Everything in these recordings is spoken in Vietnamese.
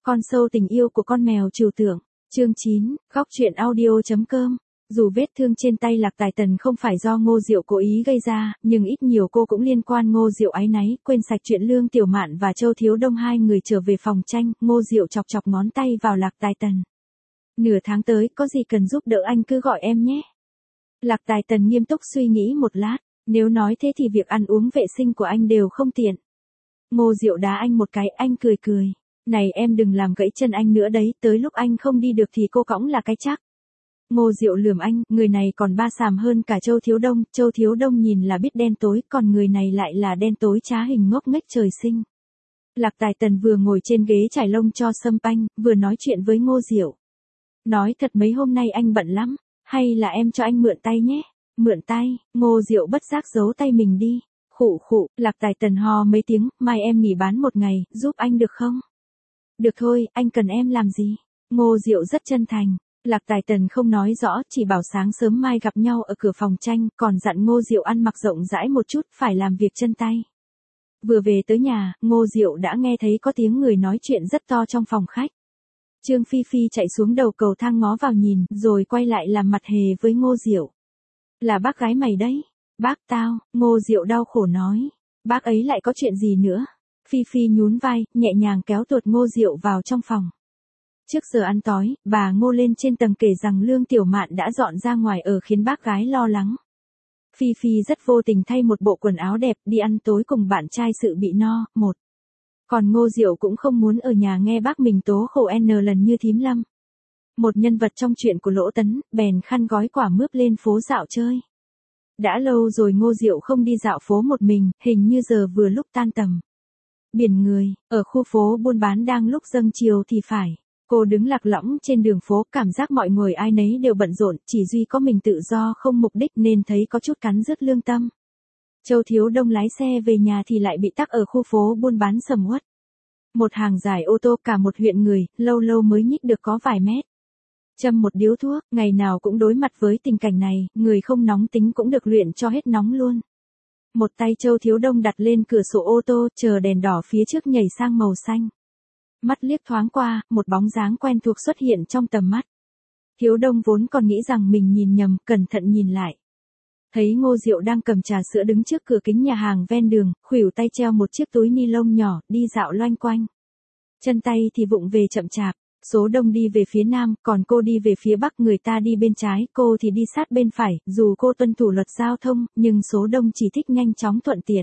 Con sâu tình yêu của con mèo trừu tượng. Chương 9, góc truyện audio.com. Dù vết thương trên tay Lạc Tài Tần không phải do Ngô Diệu cố ý gây ra, nhưng ít nhiều cô cũng liên quan Ngô Diệu áy náy, quên sạch chuyện Lương Tiểu Mạn và Châu Thiếu Đông hai người trở về phòng tranh, Ngô Diệu chọc chọc ngón tay vào Lạc Tài Tần. Nửa tháng tới, có gì cần giúp đỡ anh cứ gọi em nhé. Lạc Tài Tần nghiêm túc suy nghĩ một lát, nếu nói thế thì việc ăn uống vệ sinh của anh đều không tiện. Ngô Diệu đá anh một cái, anh cười cười. Này em đừng làm gãy chân anh nữa đấy, tới lúc anh không đi được thì cô cõng là cái chắc. Ngô Diệu lườm anh, người này còn ba xàm hơn cả Châu Thiếu Đông nhìn là biết đen tối, còn người này lại là đen tối trá hình ngốc nghếch trời sinh. Lạc Tài Tần vừa ngồi trên ghế trải lông cho sâm panh, vừa nói chuyện với Ngô Diệu. Nói thật mấy hôm nay anh bận lắm, hay là em cho anh mượn tay nhé. Mượn tay, Ngô Diệu bất giác giấu tay mình đi. Khụ khụ, Lạc Tài Tần ho mấy tiếng, mai em nghỉ bán một ngày, giúp anh được không? Được thôi, anh cần em làm gì? Ngô Diệu rất chân thành. Lạc Tài Tần không nói rõ, chỉ bảo sáng sớm mai gặp nhau ở cửa phòng tranh, còn dặn Ngô Diệu ăn mặc rộng rãi một chút, phải làm việc chân tay. Vừa về tới nhà, Ngô Diệu đã nghe thấy có tiếng người nói chuyện rất to trong phòng khách. Trương Phi Phi chạy xuống đầu cầu thang ngó vào nhìn, rồi quay lại làm mặt hề với Ngô Diệu. Là bác gái mày đấy. Bác tao, Ngô Diệu đau khổ nói. Bác ấy lại có chuyện gì nữa? Phi Phi nhún vai, nhẹ nhàng kéo tuột Ngô Diệu vào trong phòng. Trước giờ ăn tối, bà Ngô lên trên tầng kể rằng Lương Tiểu Mạn đã dọn ra ngoài ở khiến bác gái lo lắng. Phi Phi rất vô tình thay một bộ quần áo đẹp đi ăn tối cùng bạn trai sự bị no, một. Còn Ngô Diệu cũng không muốn ở nhà nghe bác mình tố khổ N lần như thím Lâm. Một nhân vật trong chuyện của Lỗ Tấn, bèn khăn gói quả mướp lên phố dạo chơi. Đã lâu rồi Ngô Diệu không đi dạo phố một mình, hình như giờ vừa lúc tan tầm. Biển người, ở khu phố buôn bán đang lúc dâng chiều thì phải. Cô đứng lạc lõng trên đường phố, cảm giác mọi người ai nấy đều bận rộn, chỉ duy có mình tự do không mục đích nên thấy có chút cắn rứt lương tâm. Châu Thiếu Đông lái xe về nhà thì lại bị tắc ở khu phố buôn bán sầm uất. Một hàng dài ô tô cả một huyện người, lâu lâu mới nhích được có vài mét. Châm một điếu thuốc, ngày nào cũng đối mặt với tình cảnh này, người không nóng tính cũng được luyện cho hết nóng luôn. Một tay Châu Thiếu Đông đặt lên cửa sổ ô tô, chờ đèn đỏ phía trước nhảy sang màu xanh. Mắt liếc thoáng qua, một bóng dáng quen thuộc xuất hiện trong tầm mắt. Thiếu Đông vốn còn nghĩ rằng mình nhìn nhầm, cẩn thận nhìn lại. Thấy Ngô Diệu đang cầm trà sữa đứng trước cửa kính nhà hàng ven đường, khuỷu tay treo một chiếc túi ni lông nhỏ, đi dạo loanh quanh. Chân tay thì vụng về chậm chạp. Số đông đi về phía nam, còn cô đi về phía bắc, người ta đi bên trái, cô thì đi sát bên phải, dù cô tuân thủ luật giao thông, nhưng số đông chỉ thích nhanh chóng thuận tiện.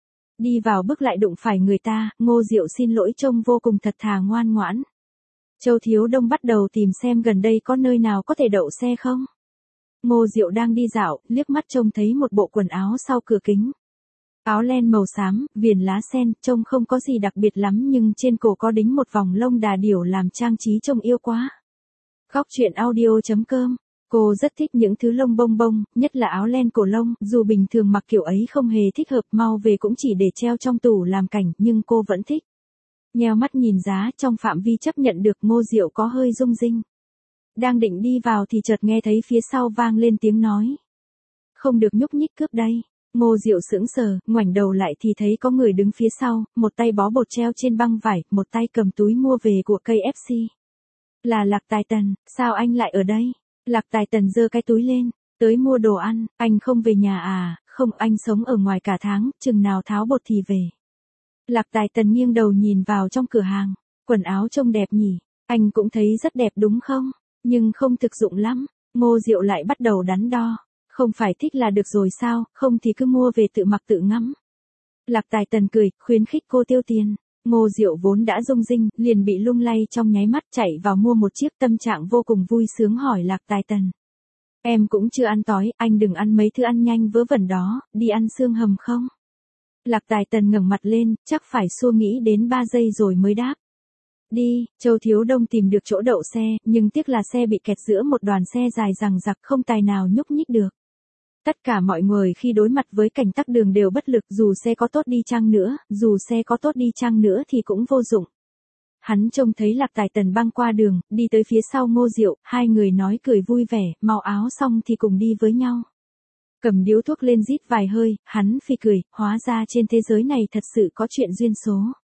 Đi vào bước lại đụng phải người ta, Ngô Diệu xin lỗi trông vô cùng thật thà ngoan ngoãn. Châu Thiếu Đông bắt đầu tìm xem gần đây có nơi nào có thể đậu xe không. Ngô Diệu đang đi dạo, liếc mắt trông thấy một bộ quần áo sau cửa kính. Áo len màu xám, viền lá sen, trông không có gì đặc biệt lắm nhưng trên cổ có đính một vòng lông đà điểu làm trang trí trông yêu quá. Góc truyện audio.com. Cô rất thích những thứ lông bông bông, nhất là áo len cổ lông, dù bình thường mặc kiểu ấy không hề thích hợp, mau về cũng chỉ để treo trong tủ làm cảnh, nhưng cô vẫn thích. Nheo mắt nhìn giá, trong phạm vi chấp nhận được, Ngô Diệu có hơi rung rinh. Đang định đi vào thì chợt nghe thấy phía sau vang lên tiếng nói. Không được nhúc nhích cướp đây. Ngô Diệu sững sờ, ngoảnh đầu lại thì thấy có người đứng phía sau, một tay bó bột treo trên băng vải, một tay cầm túi mua về của KFC. Là Lạc Tài Tần, sao anh lại ở đây? Lạc Tài Tần giơ cái túi lên, tới mua đồ ăn, anh không về nhà à? Không, anh sống ở ngoài cả tháng, chừng nào tháo bột thì về. Lạc Tài Tần nghiêng đầu nhìn vào trong cửa hàng, quần áo trông đẹp nhỉ, anh cũng thấy rất đẹp đúng không? Nhưng không thực dụng lắm. Ngô Diệu lại bắt đầu đắn đo. Không phải thích là được rồi sao, không thì cứ mua về tự mặc tự ngắm. Lạc Tài Tần cười, khuyến khích cô tiêu tiền. Ngô Diệu vốn đã rung rinh, liền bị lung lay trong nháy mắt, chạy vào mua một chiếc, tâm trạng vô cùng vui sướng hỏi Lạc Tài Tần. Em cũng chưa ăn tối, anh đừng ăn mấy thứ ăn nhanh vớ vẩn đó, đi ăn xương hầm không? Lạc Tài Tần ngẩng mặt lên, chắc phải xua nghĩ đến 3 giây rồi mới đáp. Đi, Châu Thiếu Đông tìm được chỗ đậu xe, nhưng tiếc là xe bị kẹt giữa một đoàn xe dài dằng dặc, không tài nào nhúc nhích được. Tất cả mọi người khi đối mặt với cảnh tắc đường đều bất lực, dù xe có tốt đi chăng nữa thì cũng vô dụng. Hắn trông thấy Lạc Tài Tần băng qua đường, đi tới phía sau Ngô Diệu, hai người nói cười vui vẻ, màu áo xong thì cùng đi với nhau. Cầm điếu thuốc lên rít vài hơi, hắn phì cười, hóa ra trên thế giới này thật sự có chuyện duyên số.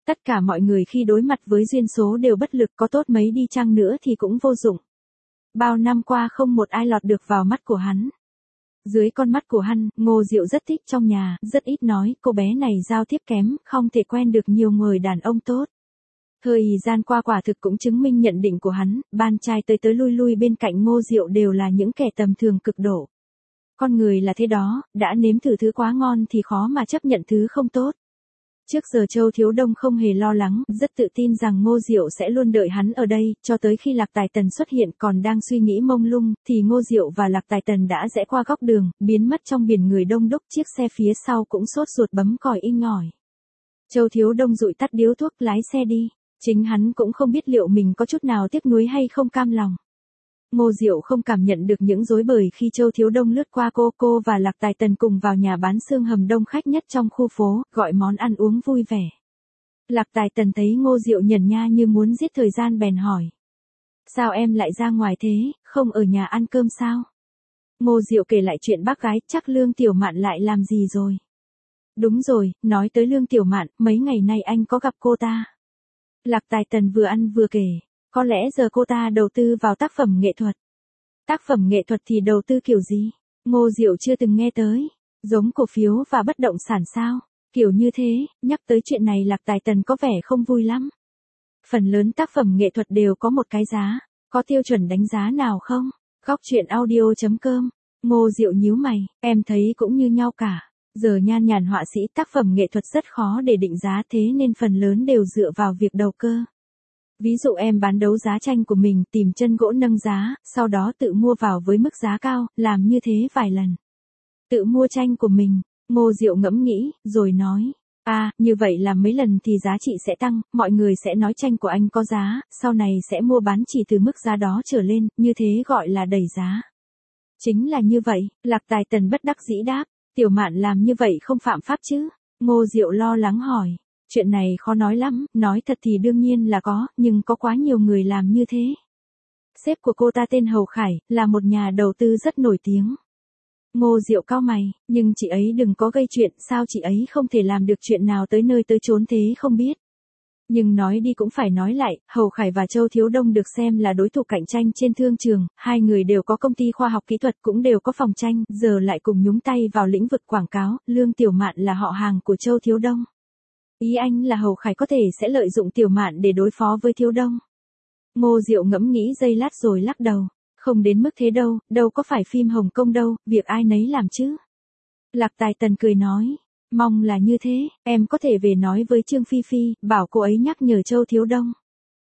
Tất cả mọi người khi đối mặt với duyên số đều bất lực, có tốt mấy đi chăng nữa thì cũng vô dụng. Bao năm qua không một ai lọt được vào mắt của hắn. Dưới con mắt của hắn, Ngô Diệu rất thích trong nhà, rất ít nói, cô bé này giao tiếp kém, không thể quen được nhiều người đàn ông tốt. Thời gian qua quả thực cũng chứng minh nhận định của hắn, ban trai tới tới lui lui bên cạnh Ngô Diệu đều là những kẻ tầm thường cực độ. Con người là thế đó, đã nếm thử thứ quá ngon thì khó mà chấp nhận thứ không tốt. Trước giờ Châu Thiếu Đông không hề lo lắng, rất tự tin rằng Ngô Diệu sẽ luôn đợi hắn ở đây, cho tới khi Lạc Tài Tần xuất hiện còn đang suy nghĩ mông lung, thì Ngô Diệu và Lạc Tài Tần đã rẽ qua góc đường, biến mất trong biển người đông đúc, chiếc xe phía sau cũng sốt ruột bấm còi inh ỏi. Châu Thiếu Đông dụi tắt điếu thuốc lái xe đi, chính hắn cũng không biết liệu mình có chút nào tiếc nuối hay không cam lòng. Ngô Diệu không cảm nhận được những rối bời khi Châu Thiếu Đông lướt qua cô và Lạc Tài Tần cùng vào nhà bán xương hầm đông khách nhất trong khu phố, gọi món ăn uống vui vẻ. Lạc Tài Tần thấy Ngô Diệu nhẩn nha như muốn giết thời gian bèn hỏi. Sao em lại ra ngoài thế, không ở nhà ăn cơm sao? Ngô Diệu kể lại chuyện bác gái, chắc Lương Tiểu Mạn lại làm gì rồi? Đúng rồi, nói tới Lương Tiểu Mạn, mấy ngày nay anh có gặp cô ta. Lạc Tài Tần vừa ăn vừa kể. Có lẽ giờ cô ta đầu tư vào tác phẩm nghệ thuật. Tác phẩm nghệ thuật thì đầu tư kiểu gì? Ngô Diệu chưa từng nghe tới. Giống cổ phiếu và bất động sản sao? Kiểu như thế, nhắc tới chuyện này Lạc Tài Tần có vẻ không vui lắm. Phần lớn tác phẩm nghệ thuật đều có một cái giá. Có tiêu chuẩn đánh giá nào không? Góc truyện audio.com. Ngô Diệu nhíu mày, em thấy cũng như nhau cả. Giờ nhan nhản họa sĩ tác phẩm nghệ thuật rất khó để định giá, thế nên phần lớn đều dựa vào việc đầu cơ. Ví dụ em bán đấu giá tranh của mình, tìm chân gỗ nâng giá, sau đó tự mua vào với mức giá cao, làm như thế vài lần. Tự mua tranh của mình, Ngô Diệu ngẫm nghĩ, rồi nói. Như vậy làm mấy lần thì giá trị sẽ tăng, mọi người sẽ nói tranh của anh có giá, sau này sẽ mua bán chỉ từ mức giá đó trở lên, như thế gọi là đẩy giá. Chính là như vậy, Lạc Tài Tần bất đắc dĩ đáp, Tiểu Mạn làm như vậy không phạm pháp chứ? Ngô Diệu lo lắng hỏi. Chuyện này khó nói lắm, nói thật thì đương nhiên là có, nhưng có quá nhiều người làm như thế. Sếp của cô ta tên Hầu Khải, là một nhà đầu tư rất nổi tiếng. Ngô Diệu cau mày, nhưng chị ấy đừng có gây chuyện, sao chị ấy không thể làm được chuyện nào tới nơi tới chốn thế không biết. Nhưng nói đi cũng phải nói lại, Hầu Khải và Châu Thiếu Đông được xem là đối thủ cạnh tranh trên thương trường, hai người đều có công ty khoa học kỹ thuật cũng đều có phòng tranh, giờ lại cùng nhúng tay vào lĩnh vực quảng cáo, Lương Tiểu Mạn là họ hàng của Châu Thiếu Đông. Ý anh là Hầu Khải có thể sẽ lợi dụng Tiểu Mạn để đối phó với Thiếu Đông. Ngô Diệu ngẫm nghĩ giây lát rồi lắc đầu. Không đến mức thế đâu, đâu có phải phim Hồng Kông đâu, việc ai nấy làm chứ. Lạc Tài Tần cười nói. Mong là như thế, em có thể về nói với Trương Phi Phi, bảo cô ấy nhắc nhở Châu Thiếu Đông.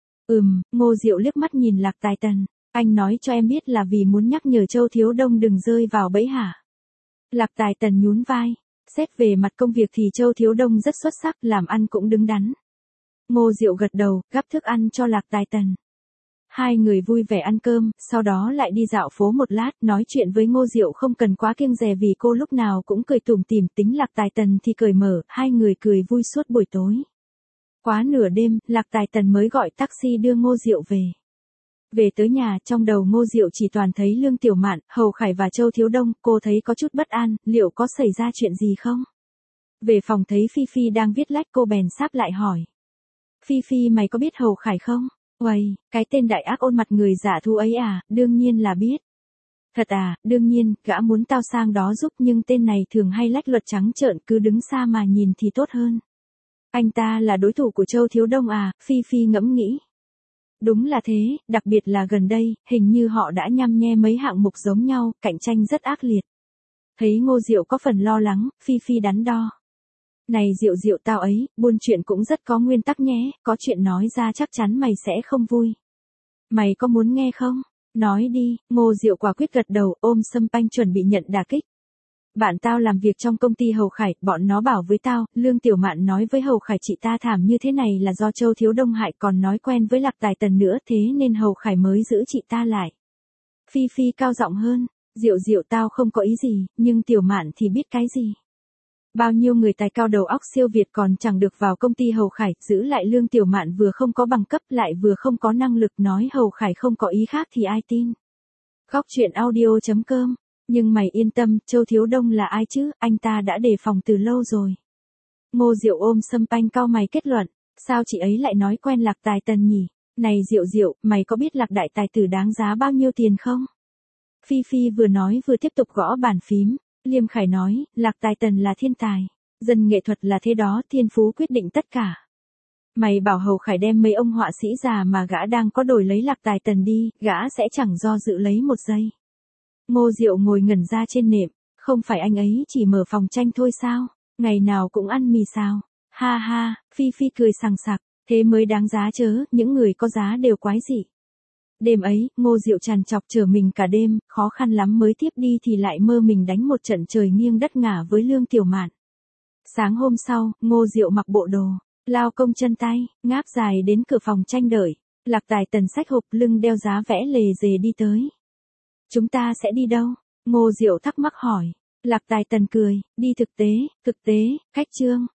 Ngô Diệu liếc mắt nhìn Lạc Tài Tần. Anh nói cho em biết là vì muốn nhắc nhở Châu Thiếu Đông đừng rơi vào bẫy hả? Lạc Tài Tần nhún vai. Xét về mặt công việc thì Châu Thiếu Đông rất xuất sắc, làm ăn cũng đứng đắn. Ngô Diệu gật đầu, gắp thức ăn cho Lạc Tài Tần. Hai người vui vẻ ăn cơm, sau đó lại đi dạo phố một lát, nói chuyện với Ngô Diệu không cần quá kiêng dè vì cô lúc nào cũng cười tủm tỉm, tính Lạc Tài Tần thì cởi mở, hai người cười vui suốt buổi tối. Quá nửa đêm, Lạc Tài Tần mới gọi taxi đưa Ngô Diệu về. Về tới nhà, trong đầu Ngô Diệu chỉ toàn thấy Lương Tiểu Mạn, Hầu Khải và Châu Thiếu Đông, cô thấy có chút bất an, liệu có xảy ra chuyện gì không? Về phòng thấy Phi Phi đang viết lách, cô bèn sáp lại hỏi. Phi Phi mày có biết Hầu Khải không? Uầy, cái tên đại ác ôn mặt người giả thu ấy à, đương nhiên là biết. Thật à, đương nhiên, gã muốn tao sang đó giúp nhưng tên này thường hay lách luật trắng trợn, cứ đứng xa mà nhìn thì tốt hơn. Anh ta là đối thủ của Châu Thiếu Đông à, Phi Phi ngẫm nghĩ. Đúng là thế, đặc biệt là gần đây, hình như họ đã nhăm nhe mấy hạng mục giống nhau, cạnh tranh rất ác liệt. Thấy Ngô Diệu có phần lo lắng, Phi Phi đắn đo. Này Diệu Diệu tao ấy, buôn chuyện cũng rất có nguyên tắc nhé, có chuyện nói ra chắc chắn mày sẽ không vui. Mày có muốn nghe không? Nói đi, Ngô Diệu quả quyết gật đầu, ôm Sâm Panh chuẩn bị nhận đả kích. Bạn tao làm việc trong công ty Hầu Khải, bọn nó bảo với tao, Lương Tiểu Mạn nói với Hầu Khải chị ta thảm như thế này là do Châu Thiếu Đông hại, còn nói quen với Lạc Tài Tần nữa, thế nên Hầu Khải mới giữ chị ta lại. Phi Phi cao giọng hơn, Diệu Diệu tao không có ý gì, nhưng Tiểu Mạn thì biết cái gì. Bao nhiêu người tài cao đầu óc siêu việt còn chẳng được vào công ty Hầu Khải, giữ lại Lương Tiểu Mạn vừa không có bằng cấp lại vừa không có năng lực, nói Hầu Khải không có ý khác thì ai tin. Góc truyện audio.com. Nhưng mày yên tâm, Châu Thiếu Đông là ai chứ, anh ta đã đề phòng từ lâu rồi. Ngô Diệu ôm Sâm Panh cau mày kết luận. Sao chị ấy lại nói quen Lạc Tài Tần nhỉ? Này Diệu Diệu, mày có biết Lạc đại tài tử đáng giá bao nhiêu tiền không? Phi Phi vừa nói vừa tiếp tục gõ bàn phím. Liêm Khải nói, Lạc Tài Tần là thiên tài. Dân nghệ thuật là thế đó, thiên phú quyết định tất cả. Mày bảo Hầu Khải đem mấy ông họa sĩ già mà gã đang có đổi lấy Lạc Tài Tần đi, gã sẽ chẳng do dự lấy một giây. Ngô Diệu ngồi ngẩn ra trên nệm, không phải anh ấy chỉ mở phòng tranh thôi sao? Ngày nào cũng ăn mì sao? Ha ha, Phi Phi cười sằng sặc, thế mới đáng giá chớ, những người có giá đều quái dị. Đêm ấy, Ngô Diệu trằn trọc chờ mình cả đêm, khó khăn lắm mới tiếp đi thì lại mơ mình đánh một trận trời nghiêng đất ngả với Lương Tiểu Mạn. Sáng hôm sau, Ngô Diệu mặc bộ đồ, lao công chân tay, ngáp dài đến cửa phòng tranh đợi. Lạc Tài Tần xách hộp lưng đeo giá vẽ lề dề đi tới. Chúng ta sẽ đi đâu? Ngô Diệu thắc mắc hỏi. Lạc Tài Tần cười, đi thực tế, khách trương.